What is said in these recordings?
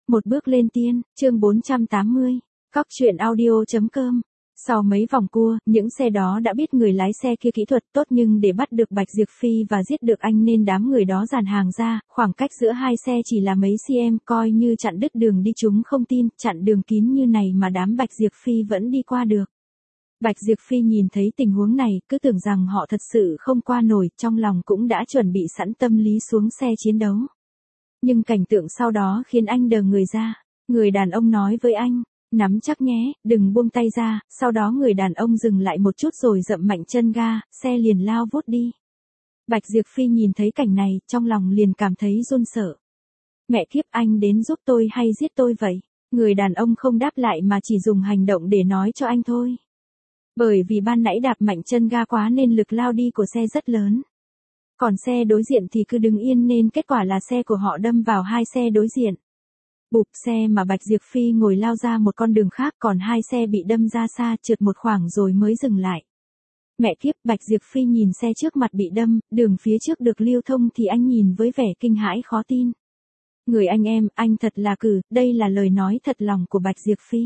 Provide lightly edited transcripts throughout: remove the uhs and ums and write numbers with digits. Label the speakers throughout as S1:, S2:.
S1: Một bước lên tiên, chương 480, Cóc truyện audio.com. Sau mấy vòng cua, những xe đó đã biết người lái xe kia kỹ thuật tốt, nhưng để bắt được Bạch Diệp Phi và giết được anh nên đám người đó dàn hàng ra, khoảng cách giữa hai xe chỉ là mấy cm, coi như chặn đứt đường đi. Chúng không tin, chặn đường kín như này mà đám Bạch Diệp Phi vẫn đi qua được. Bạch Diệp Phi nhìn thấy tình huống này, cứ tưởng rằng họ thật sự không qua nổi, trong lòng cũng đã chuẩn bị sẵn tâm lý xuống xe chiến đấu. Nhưng cảnh tượng sau đó khiến anh đờ người ra. Người đàn ông nói với anh, nắm chắc nhé, đừng buông tay ra. Sau đó người đàn ông dừng lại một chút rồi dậm mạnh chân ga, xe liền lao vút đi. Bạch Diệp Phi nhìn thấy cảnh này, trong lòng liền cảm thấy run sợ. Mẹ kiếp, anh đến giúp tôi hay giết tôi vậy? Người đàn ông không đáp lại mà chỉ dùng hành động để nói cho anh thôi. Bởi vì ban nãy đạp mạnh chân ga quá nên lực lao đi của xe rất lớn. Còn xe đối diện thì cứ đứng yên nên kết quả là xe của họ đâm vào hai xe đối diện. Bụp, xe mà Bạch Diệp Phi ngồi lao ra một con đường khác, còn hai xe bị đâm ra xa, trượt một khoảng rồi mới dừng lại. Mẹ kiếp, Bạch Diệp Phi nhìn xe trước mặt bị đâm, đường phía trước được lưu thông thì anh nhìn với vẻ kinh hãi khó tin. Người anh em, anh thật là cử, đây là lời nói thật lòng của Bạch Diệp Phi.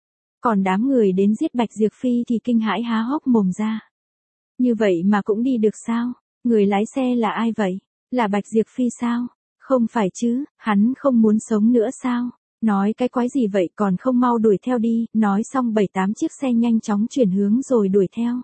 S1: Còn đám người đến giết Bạch Diệp Phi thì kinh hãi há hốc mồm ra. Như vậy mà cũng đi được sao? Người lái xe là ai vậy? Là Bạch Diệp Phi sao? Không phải chứ, hắn không muốn sống nữa sao? Nói cái quái gì vậy, còn không mau đuổi theo đi. Nói xong 7-8 chiếc xe nhanh chóng chuyển hướng rồi đuổi theo.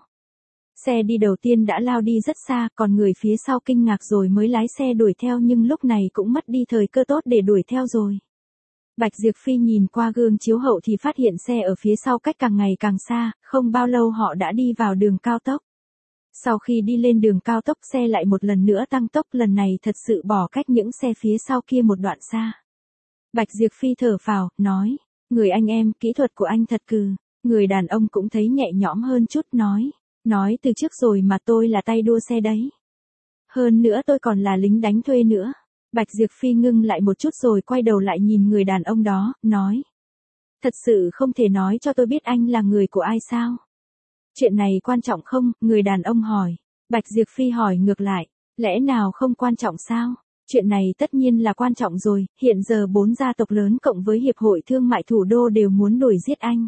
S1: Xe đi đầu tiên đã lao đi rất xa, còn người phía sau kinh ngạc rồi mới lái xe đuổi theo, nhưng lúc này cũng mất đi thời cơ tốt để đuổi theo rồi. Bạch Diệp Phi nhìn qua gương chiếu hậu thì phát hiện xe ở phía sau cách càng ngày càng xa, không bao lâu họ đã đi vào đường cao tốc. Sau khi đi lên đường cao tốc, xe lại một lần nữa tăng tốc, lần này thật sự bỏ cách những xe phía sau kia một đoạn xa. Bạch Diệp Phi thở phào, nói, người anh em, kỹ thuật của anh thật cừ. Người đàn ông cũng thấy nhẹ nhõm hơn chút, nói từ trước rồi mà tôi là tay đua xe đấy. Hơn nữa tôi còn là lính đánh thuê nữa. Bạch Diệp Phi ngưng lại một chút rồi quay đầu lại nhìn người đàn ông đó, nói. Thật sự không thể nói cho tôi biết anh là người của ai sao? Chuyện này quan trọng không? Người đàn ông hỏi. Bạch Diệp Phi hỏi ngược lại, lẽ nào không quan trọng sao? Chuyện này tất nhiên là quan trọng rồi, hiện giờ 4 gia tộc lớn cộng với Hiệp hội Thương mại Thủ đô đều muốn đuổi giết anh.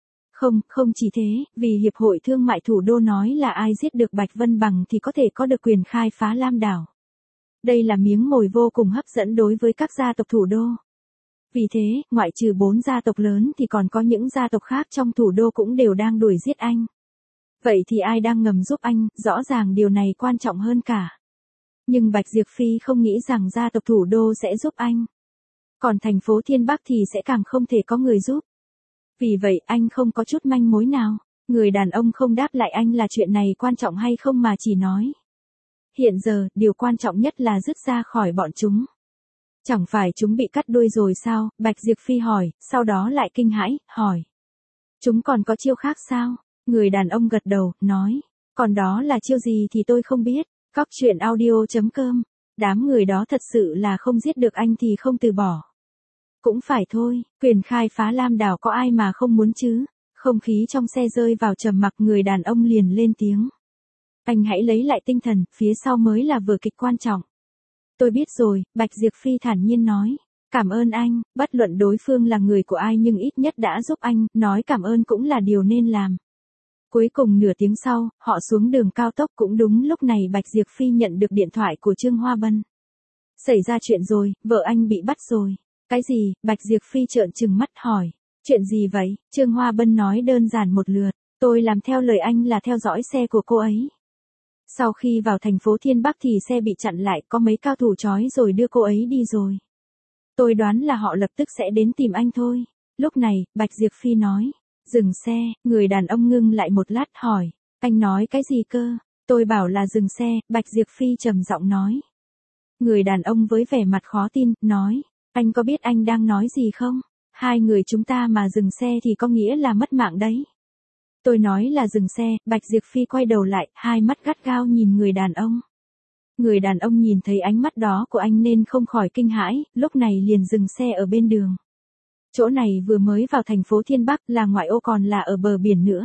S1: Không chỉ thế, vì Hiệp hội Thương mại Thủ đô nói là ai giết được Bạch Vân Bằng thì có thể có được quyền khai phá Lam Đảo. Đây là miếng mồi vô cùng hấp dẫn đối với các gia tộc thủ đô. Vì thế, ngoại trừ 4 gia tộc lớn thì còn có những gia tộc khác trong thủ đô cũng đều đang đuổi giết anh. Vậy thì ai đang ngầm giúp anh? Rõ ràng điều này quan trọng hơn cả. Nhưng Bạch Diệp Phi không nghĩ rằng gia tộc thủ đô sẽ giúp anh. Còn thành phố Thiên Bắc thì sẽ càng không thể có người giúp. Vì vậy anh không có chút manh mối nào. Người đàn ông không đáp lại anh là chuyện này quan trọng hay không mà chỉ nói. Hiện giờ, điều quan trọng nhất là dứt ra khỏi bọn chúng. Chẳng phải chúng bị cắt đuôi rồi sao? Bạch Diệp Phi hỏi, sau đó lại kinh hãi, hỏi. Chúng còn có chiêu khác sao? Người đàn ông gật đầu, nói. Còn đó là chiêu gì thì tôi không biết. Cóc truyện audio.com. Đám người đó thật sự là không giết được anh thì không từ bỏ. Cũng phải thôi, quyền khai phá Lam Đảo có ai mà không muốn chứ? Không khí trong xe rơi vào trầm mặc, người đàn ông liền lên tiếng. Anh hãy lấy lại tinh thần, phía sau mới là vở kịch quan trọng. Tôi biết rồi, Bạch Diệp Phi thản nhiên nói. Cảm ơn anh, bất luận đối phương là người của ai nhưng ít nhất đã giúp anh, nói cảm ơn cũng là điều nên làm. Cuối cùng nửa tiếng sau, họ xuống đường cao tốc, cũng đúng lúc này Bạch Diệp Phi nhận được điện thoại của Trương Hoa Bân. Xảy ra chuyện rồi, vợ anh bị bắt rồi. Cái gì? Bạch Diệp Phi trợn trừng mắt hỏi. Chuyện gì vậy? Trương Hoa Bân nói đơn giản một lượt. Tôi làm theo lời anh là theo dõi xe của cô ấy. Sau khi vào thành phố Thiên Bắc thì xe bị chặn lại, có mấy cao thủ trói rồi đưa cô ấy đi rồi. Tôi đoán là họ lập tức sẽ đến tìm anh thôi. Lúc này, Bạch Diệp Phi nói. Dừng xe, người đàn ông ngưng lại một lát hỏi. Anh nói cái gì cơ? Tôi bảo là dừng xe, Bạch Diệp Phi trầm giọng nói. Người đàn ông với vẻ mặt khó tin, nói. Anh có biết anh đang nói gì không? Hai người chúng ta mà dừng xe thì có nghĩa là mất mạng đấy. Tôi nói là dừng xe. Bạch Diệp Phi quay đầu lại, hai mắt gắt gao nhìn người đàn ông. Người đàn ông nhìn thấy ánh mắt đó của anh nên không khỏi kinh hãi, lúc này liền dừng xe ở bên đường. Chỗ này vừa mới vào thành phố Thiên Bắc, là ngoại ô còn là ở bờ biển nữa.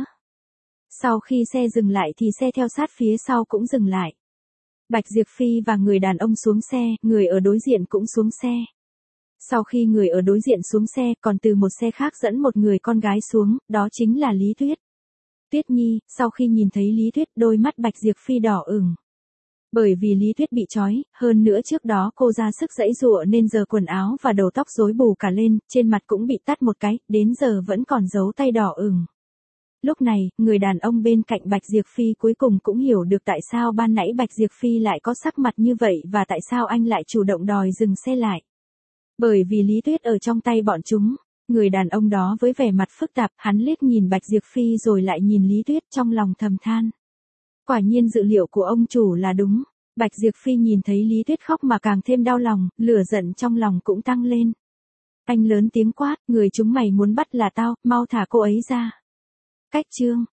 S1: Sau khi xe dừng lại thì xe theo sát phía sau cũng dừng lại. Bạch Diệp Phi và người đàn ông xuống xe, người ở đối diện cũng xuống xe. Sau khi người ở đối diện xuống xe, còn từ một xe khác dẫn một người con gái xuống, đó chính là Lý Tuyết. Tuyết Nhi, sau khi nhìn thấy Lý Tuyết, đôi mắt Bạch Diệp Phi đỏ ửng. Bởi vì Lý Tuyết bị trói, hơn nữa trước đó cô ra sức giãy giụa nên giờ quần áo và đầu tóc rối bù cả lên, trên mặt cũng bị tát một cái, đến giờ vẫn còn dấu tay đỏ ửng. Lúc này, người đàn ông bên cạnh Bạch Diệp Phi cuối cùng cũng hiểu được tại sao ban nãy Bạch Diệp Phi lại có sắc mặt như vậy và tại sao anh lại chủ động đòi dừng xe lại. Bởi vì Lý Tuyết ở trong tay bọn chúng. Người đàn ông đó với vẻ mặt phức tạp, hắn liếc nhìn Bạch Diệp Phi rồi lại nhìn Lý Tuyết trong lòng thầm than. Quả nhiên dự liệu của ông chủ là đúng. Bạch Diệp Phi nhìn thấy Lý Tuyết khóc mà càng thêm đau lòng, lửa giận trong lòng cũng tăng lên. Anh lớn tiếng quát, người chúng mày muốn bắt là tao, mau thả cô ấy ra. Cách chương